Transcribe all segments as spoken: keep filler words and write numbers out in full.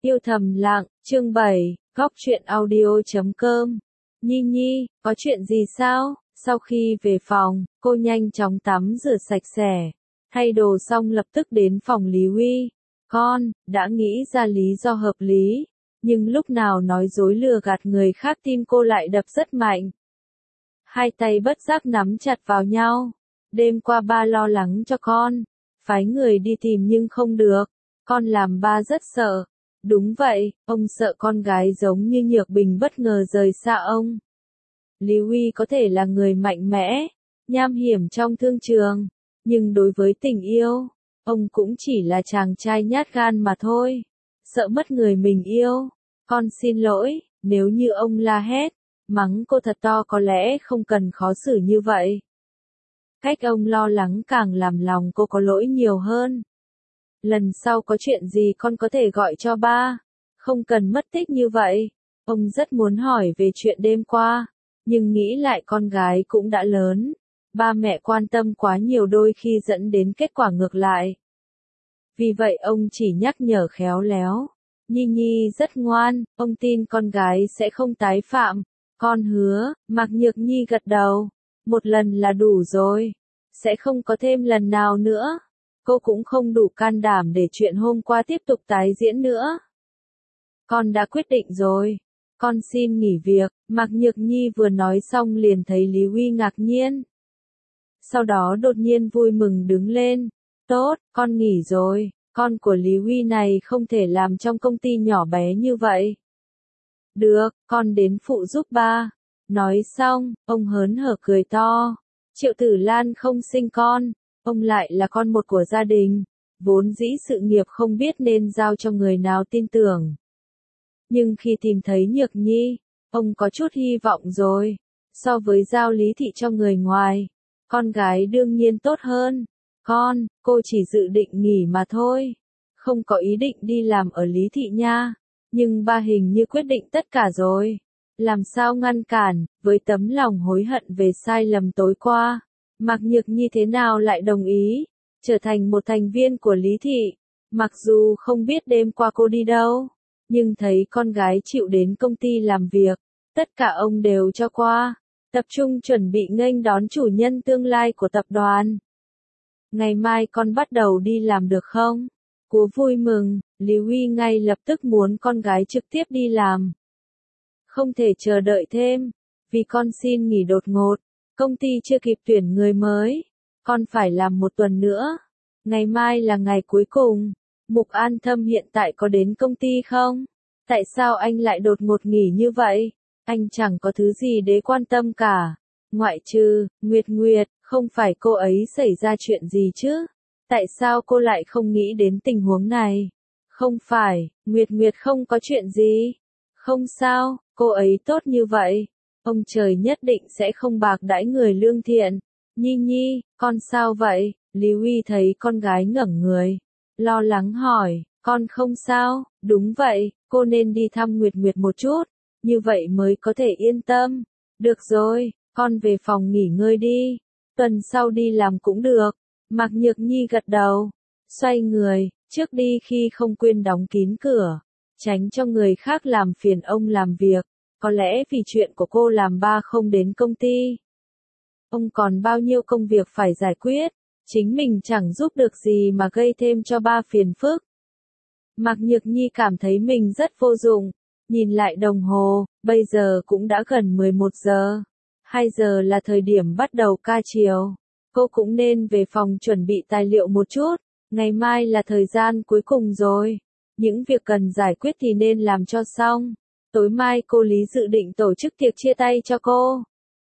Yêu thầm lặng, chương bảy, góc truyện audio chấm com. Nhi Nhi, có chuyện gì sao? Sau khi về phòng, cô nhanh chóng tắm rửa sạch sẽ, thay đồ xong lập tức đến phòng Lý Huy. Con, đã nghĩ ra lý do hợp lý, nhưng lúc nào nói dối lừa gạt người khác tim cô lại đập rất mạnh. Hai tay bất giác nắm chặt vào nhau. Đêm qua ba lo lắng cho con, phái người đi tìm nhưng không được, con làm ba rất sợ. Đúng vậy, ông sợ con gái giống như Nhược Bình bất ngờ rời xa ông. Lý Huy có thể là người mạnh mẽ, nham hiểm trong thương trường, nhưng đối với tình yêu, ông cũng chỉ là chàng trai nhát gan mà thôi. Sợ mất người mình yêu. Con xin lỗi, nếu như ông la hét, mắng cô thật to có lẽ không cần khó xử như vậy. Cách ông lo lắng càng làm lòng cô có lỗi nhiều hơn. Lần sau có chuyện gì con có thể gọi cho ba, không cần mất tích như vậy. Ông rất muốn hỏi về chuyện đêm qua, nhưng nghĩ lại con gái cũng đã lớn, ba mẹ quan tâm quá nhiều đôi khi dẫn đến kết quả ngược lại. Vì vậy ông chỉ nhắc nhở khéo léo. Nhi Nhi rất ngoan, ông tin con gái sẽ không tái phạm. Con hứa. Mạc Nhược Nhi gật đầu. Một lần là đủ rồi, sẽ không có thêm lần nào nữa. Cô cũng không đủ can đảm để chuyện hôm qua tiếp tục tái diễn nữa. Con đã quyết định rồi, con xin nghỉ việc. Mạc Nhược Nhi vừa nói xong liền thấy Lý Huy ngạc nhiên. Sau đó đột nhiên vui mừng đứng lên. Tốt, con nghỉ rồi, con của Lý Huy này không thể làm trong công ty nhỏ bé như vậy. Được, con đến phụ giúp ba. Nói xong, ông hớn hở cười to. Triệu Tử Lan không sinh con, ông lại là con một của gia đình, vốn dĩ sự nghiệp không biết nên giao cho người nào tin tưởng. Nhưng khi tìm thấy Nhược Nhi, ông có chút hy vọng rồi. So với giao Lý Thị cho người ngoài, con gái đương nhiên tốt hơn. Con, cô chỉ dự định nghỉ mà thôi, không có ý định đi làm ở Lý Thị nha. Nhưng ba hình như quyết định tất cả rồi. Làm sao ngăn cản, với tấm lòng hối hận về sai lầm tối qua, Mạc Nhược Nhi thế nào lại đồng ý, trở thành một thành viên của Lý Thị. Mặc dù không biết đêm qua cô đi đâu, nhưng thấy con gái chịu đến công ty làm việc, tất cả ông đều cho qua, tập trung chuẩn bị nghênh đón chủ nhân tương lai của tập đoàn. Ngày mai con bắt đầu đi làm được không? Cô vui mừng, Lý Huy ngay lập tức muốn con gái trực tiếp đi làm. Không thể chờ đợi thêm, vì con xin nghỉ đột ngột, công ty chưa kịp tuyển người mới, con phải làm một tuần nữa. Ngày mai là ngày cuối cùng. Mục An Thâm hiện tại có đến công ty không? Tại sao anh lại đột ngột nghỉ như vậy? Anh chẳng có thứ gì để quan tâm cả. Ngoại trừ, Nguyệt Nguyệt, không phải cô ấy xảy ra chuyện gì chứ? Tại sao cô lại không nghĩ đến tình huống này? Không phải, Nguyệt Nguyệt không có chuyện gì. Không sao, cô ấy tốt như vậy. Ông trời nhất định sẽ không bạc đãi người lương thiện. Nhi Nhi, con sao vậy? Lý Huy thấy con gái ngẩng người, lo lắng hỏi, con không sao? Đúng vậy, cô nên đi thăm Nguyệt Nguyệt một chút, như vậy mới có thể yên tâm. Được rồi, con về phòng nghỉ ngơi đi, tuần sau đi làm cũng được. Mạc Nhược Nhi gật đầu, xoay người, trước đi khi không quên đóng kín cửa, tránh cho người khác làm phiền ông làm việc. Có lẽ vì chuyện của cô làm ba không đến công ty, ông còn bao nhiêu công việc phải giải quyết, chính mình chẳng giúp được gì mà gây thêm cho ba phiền phức. Mạc Nhược Nhi cảm thấy mình rất vô dụng, nhìn lại đồng hồ, bây giờ cũng đã gần mười một giờ, hai giờ là thời điểm bắt đầu ca chiều. Cô cũng nên về phòng chuẩn bị tài liệu một chút, ngày mai là thời gian cuối cùng rồi. Những việc cần giải quyết thì nên làm cho xong. Tối mai cô Lý dự định tổ chức tiệc chia tay cho cô.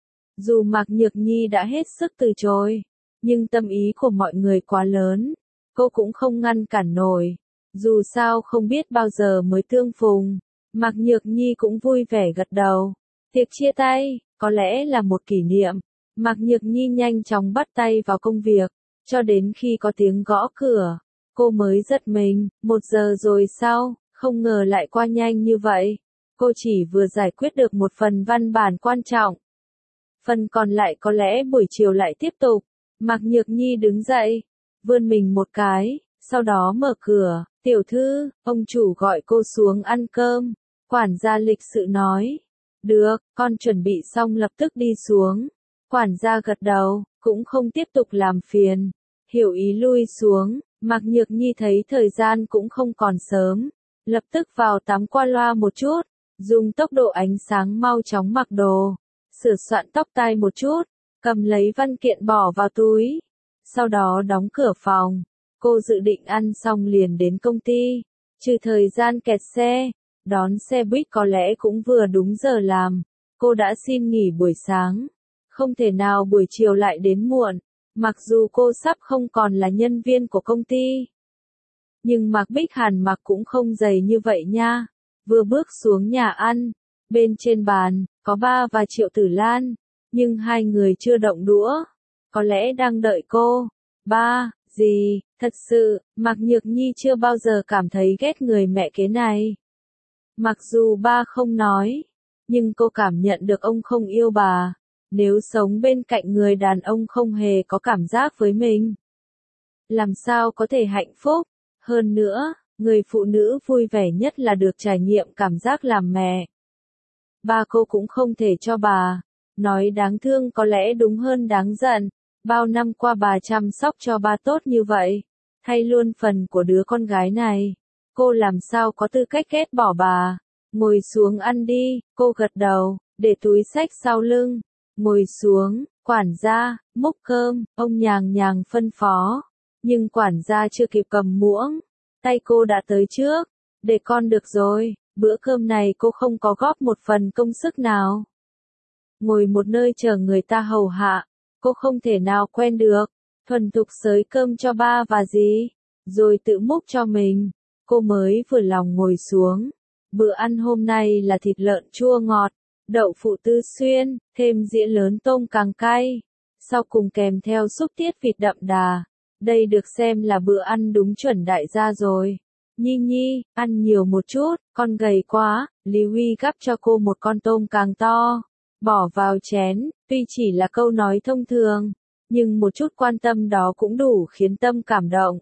Dù Mạc Nhược Nhi đã hết sức từ chối, nhưng tâm ý của mọi người quá lớn, cô cũng không ngăn cản nổi. Dù sao không biết bao giờ mới tương phùng, Mạc Nhược Nhi cũng vui vẻ gật đầu. Tiệc chia tay, có lẽ là một kỷ niệm. Mạc Nhược Nhi nhanh chóng bắt tay vào công việc, cho đến khi có tiếng gõ cửa, cô mới giật mình. Một giờ rồi sao, không ngờ lại qua nhanh như vậy. Cô chỉ vừa giải quyết được một phần văn bản quan trọng. Phần còn lại có lẽ buổi chiều lại tiếp tục. Mạc Nhược Nhi đứng dậy, vươn mình một cái, sau đó mở cửa, Tiểu thư, ông chủ gọi cô xuống ăn cơm. Quản gia lịch sự nói. Được, con chuẩn bị xong lập tức đi xuống. Quản gia gật đầu, cũng không tiếp tục làm phiền. Hiểu ý lui xuống, Mạc Nhược Nhi thấy thời gian cũng không còn sớm. Lập tức vào tắm qua loa một chút, dùng tốc độ ánh sáng mau chóng mặc đồ. Sửa soạn tóc tai một chút, cầm lấy văn kiện bỏ vào túi. Sau đó đóng cửa phòng. Cô dự định ăn xong liền đến công ty. Trừ thời gian kẹt xe, đón xe buýt có lẽ cũng vừa đúng giờ làm. Cô đã xin nghỉ buổi sáng. Không thể nào buổi chiều lại đến muộn. Mặc dù cô sắp không còn là nhân viên của công ty. Nhưng Mạc Bích Hàn mặc cũng không dày như vậy nha. Vừa bước xuống nhà ăn. Bên trên bàn, có ba và Triệu Tử Lan. Nhưng hai người chưa động đũa. Có lẽ đang đợi cô. Ba, gì, thật sự, Mạc Nhược Nhi chưa bao giờ cảm thấy ghét người mẹ kế này. Mặc dù ba không nói, nhưng cô cảm nhận được ông không yêu bà. Nếu sống bên cạnh người đàn ông không hề có cảm giác với mình, làm sao có thể hạnh phúc? Hơn nữa, người phụ nữ vui vẻ nhất là được trải nghiệm cảm giác làm mẹ. Ba cô cũng không thể cho bà. Nói đáng thương có lẽ đúng hơn đáng giận. Bao năm qua bà chăm sóc cho ba tốt như vậy, thay luôn phần của đứa con gái này. Cô làm sao có tư cách ghét bỏ bà. Ngồi xuống ăn đi, cô gật đầu, để túi xách sau lưng. Ngồi xuống, quản gia, múc cơm, ông nhàng nhàng phân phó. Nhưng quản gia chưa kịp cầm muỗng, tay cô đã tới trước. Để con được rồi, bữa cơm này cô không có góp một phần công sức nào. Ngồi một nơi chờ người ta hầu hạ, cô không thể nào quen được. Thuần thục xới cơm cho ba và dì, rồi tự múc cho mình. Cô mới vừa lòng ngồi xuống. Bữa ăn hôm nay là thịt lợn chua ngọt, đậu phụ Tư Xuyên, thêm dĩa lớn tôm càng cay. Sau cùng kèm theo xúc tiết vịt đậm đà. Đây được xem là bữa ăn đúng chuẩn đại gia rồi. Nhi Nhi, ăn nhiều một chút, con gầy quá. Lý Huy gắp cho cô một con tôm càng to, bỏ vào chén. Tuy chỉ là câu nói thông thường, nhưng một chút quan tâm đó cũng đủ khiến tâm cảm động.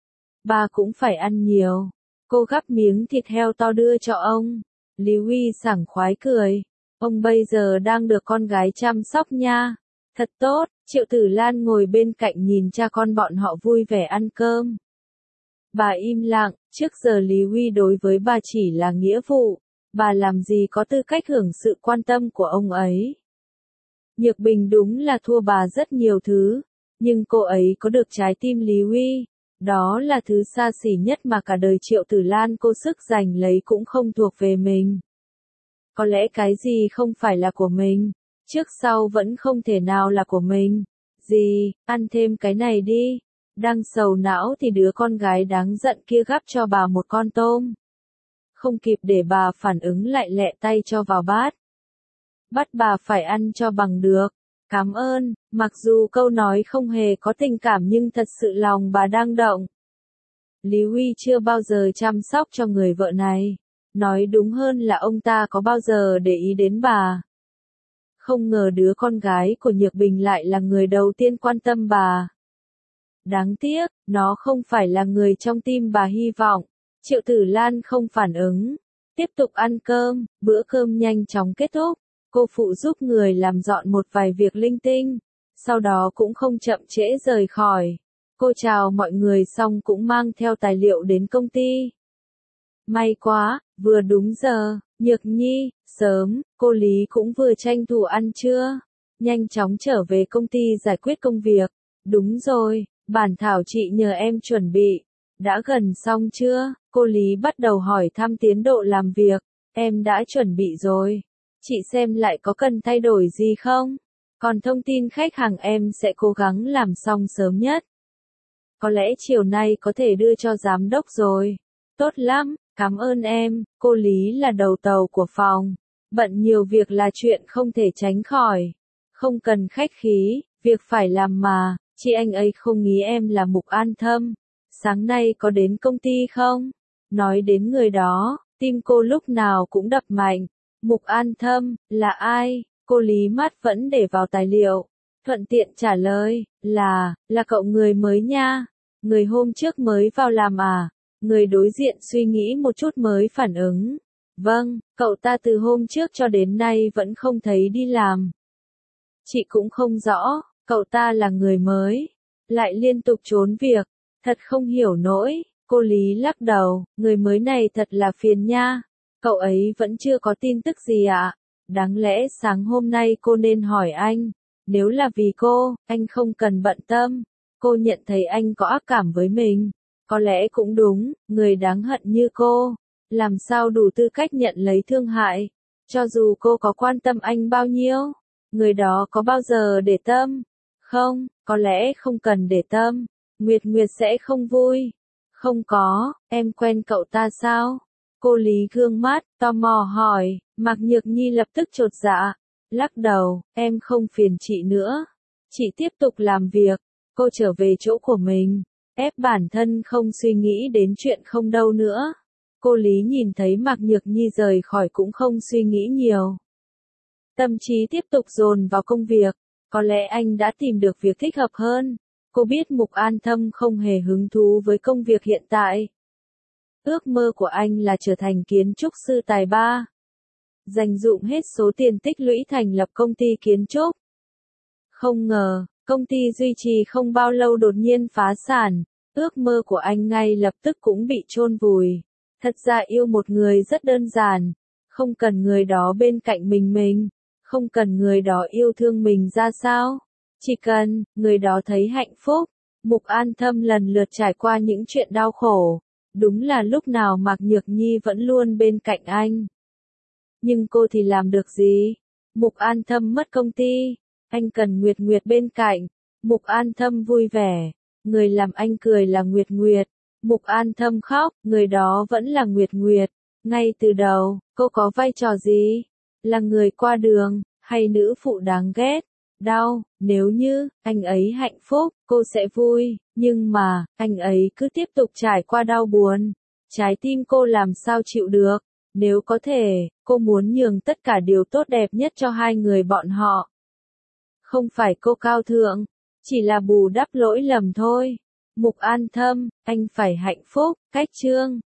Ba cũng phải ăn nhiều. Cô gắp miếng thịt heo to đưa cho ông. Lý Huy sảng khoái cười. Ông bây giờ đang được con gái chăm sóc nha. Thật tốt. Triệu Tử Lan ngồi bên cạnh nhìn cha con bọn họ vui vẻ ăn cơm. Bà im lặng. Trước giờ Lý Huy đối với bà chỉ là nghĩa vụ. Bà làm gì có tư cách hưởng sự quan tâm của ông ấy. Nhược Bình đúng là thua bà rất nhiều thứ. Nhưng cô ấy có được trái tim Lý Huy. Đó là thứ xa xỉ nhất mà cả đời Triệu Tử Lan cô sức giành lấy cũng không thuộc về mình. Có lẽ cái gì không phải là của mình, trước sau vẫn không thể nào là của mình. Dì, ăn thêm cái này đi. Đang sầu não thì đứa con gái đáng giận kia gắp cho bà một con tôm. Không kịp để bà phản ứng lại lẹ tay cho vào bát. Bắt bà phải ăn cho bằng được. Cảm ơn, mặc dù câu nói không hề có tình cảm nhưng thật sự lòng bà đang động. Lý Huy chưa bao giờ chăm sóc cho người vợ này. Nói đúng hơn là ông ta có bao giờ để ý đến bà. Không ngờ đứa con gái của Nhược Bình lại là người đầu tiên quan tâm bà. Đáng tiếc, nó không phải là người trong tim bà hy vọng. Triệu Tử Lan không phản ứng. Tiếp tục ăn cơm, bữa cơm nhanh chóng kết thúc. Cô phụ giúp người làm dọn một vài việc linh tinh. Sau đó cũng không chậm trễ rời khỏi. Cô chào mọi người xong cũng mang theo tài liệu đến công ty. May quá, vừa đúng giờ. Nhược Nhi, sớm, cô Lý cũng vừa tranh thủ ăn trưa. Nhanh chóng trở về công ty giải quyết công việc. Đúng rồi, bản thảo chị nhờ em chuẩn bị. Đã gần xong chưa? Cô Lý bắt đầu hỏi thăm tiến độ làm việc. Em đã chuẩn bị rồi. Chị xem lại có cần thay đổi gì không? Còn thông tin khách hàng em sẽ cố gắng làm xong sớm nhất. Có lẽ chiều nay có thể đưa cho giám đốc rồi. Tốt lắm, cảm ơn em. Cô Lý là đầu tàu của phòng. Bận nhiều việc là chuyện không thể tránh khỏi. Không cần khách khí, việc phải làm mà. Chị anh ấy không nghĩ em là Mục An Thâm. Sáng nay có đến công ty không? Nói đến người đó, tim cô lúc nào cũng đập mạnh. Mục An Thâm, là ai? Cô Lý mắt vẫn để vào tài liệu. Thuận tiện trả lời, là, là cậu người mới nha. Người hôm trước mới vào làm à? Người đối diện suy nghĩ một chút mới phản ứng. Vâng, cậu ta từ hôm trước cho đến nay vẫn không thấy đi làm. Chị cũng không rõ, cậu ta là người mới, lại liên tục trốn việc, thật không hiểu nổi. Cô Lý lắc đầu, người mới này thật là phiền nha. Cậu ấy vẫn chưa có tin tức gì ạ? Đáng lẽ sáng hôm nay cô nên hỏi anh. Nếu là vì cô, anh không cần bận tâm. Cô nhận thấy anh có ác cảm với mình. Có lẽ cũng đúng, người đáng hận như cô, làm sao đủ tư cách nhận lấy thương hại. Cho dù cô có quan tâm anh bao nhiêu, người đó có bao giờ để tâm? Không, có lẽ không cần để tâm. Nguyệt Nguyệt sẽ không vui. Không có, em quen cậu ta sao? Cô Lý gương mắt, tò mò hỏi. Mạc Nhược Nhi lập tức chột dạ, lắc đầu, em không phiền chị nữa. Chị tiếp tục làm việc. Cô trở về chỗ của mình, ép bản thân không suy nghĩ đến chuyện không đâu nữa. Cô Lý nhìn thấy Mạc Nhược Nhi rời khỏi cũng không suy nghĩ nhiều. Tâm trí tiếp tục dồn vào công việc. Có lẽ anh đã tìm được việc thích hợp hơn. Cô biết Mục An Thâm không hề hứng thú với công việc hiện tại. Ước mơ của anh là trở thành kiến trúc sư tài ba. Dành dụm hết số tiền tích lũy thành lập công ty kiến trúc. Không ngờ, công ty duy trì không bao lâu đột nhiên phá sản. Ước mơ của anh ngay lập tức cũng bị chôn vùi. Thật ra yêu một người rất đơn giản. Không cần người đó bên cạnh mình mình. Không cần người đó yêu thương mình ra sao. Chỉ cần, người đó thấy hạnh phúc. Mục An Thâm lần lượt trải qua những chuyện đau khổ. Đúng là lúc nào Mạc Nhược Nhi vẫn luôn bên cạnh anh. Nhưng cô thì làm được gì? Mục An Thâm mất công ty. Anh cần Nguyệt Nguyệt bên cạnh. Mục An Thâm vui vẻ. Người làm anh cười là Nguyệt Nguyệt. Mục An Thâm khóc, người đó vẫn là Nguyệt Nguyệt. Ngay từ đầu, cô có vai trò gì? Là người qua đường, hay nữ phụ đáng ghét? Đau, nếu như, anh ấy hạnh phúc, cô sẽ vui. Nhưng mà, anh ấy cứ tiếp tục trải qua đau buồn. Trái tim cô làm sao chịu được? Nếu có thể, cô muốn nhường tất cả điều tốt đẹp nhất cho hai người bọn họ. Không phải cô cao thượng, chỉ là bù đắp lỗi lầm thôi. Mục An Thâm, anh phải hạnh phúc, cách chương.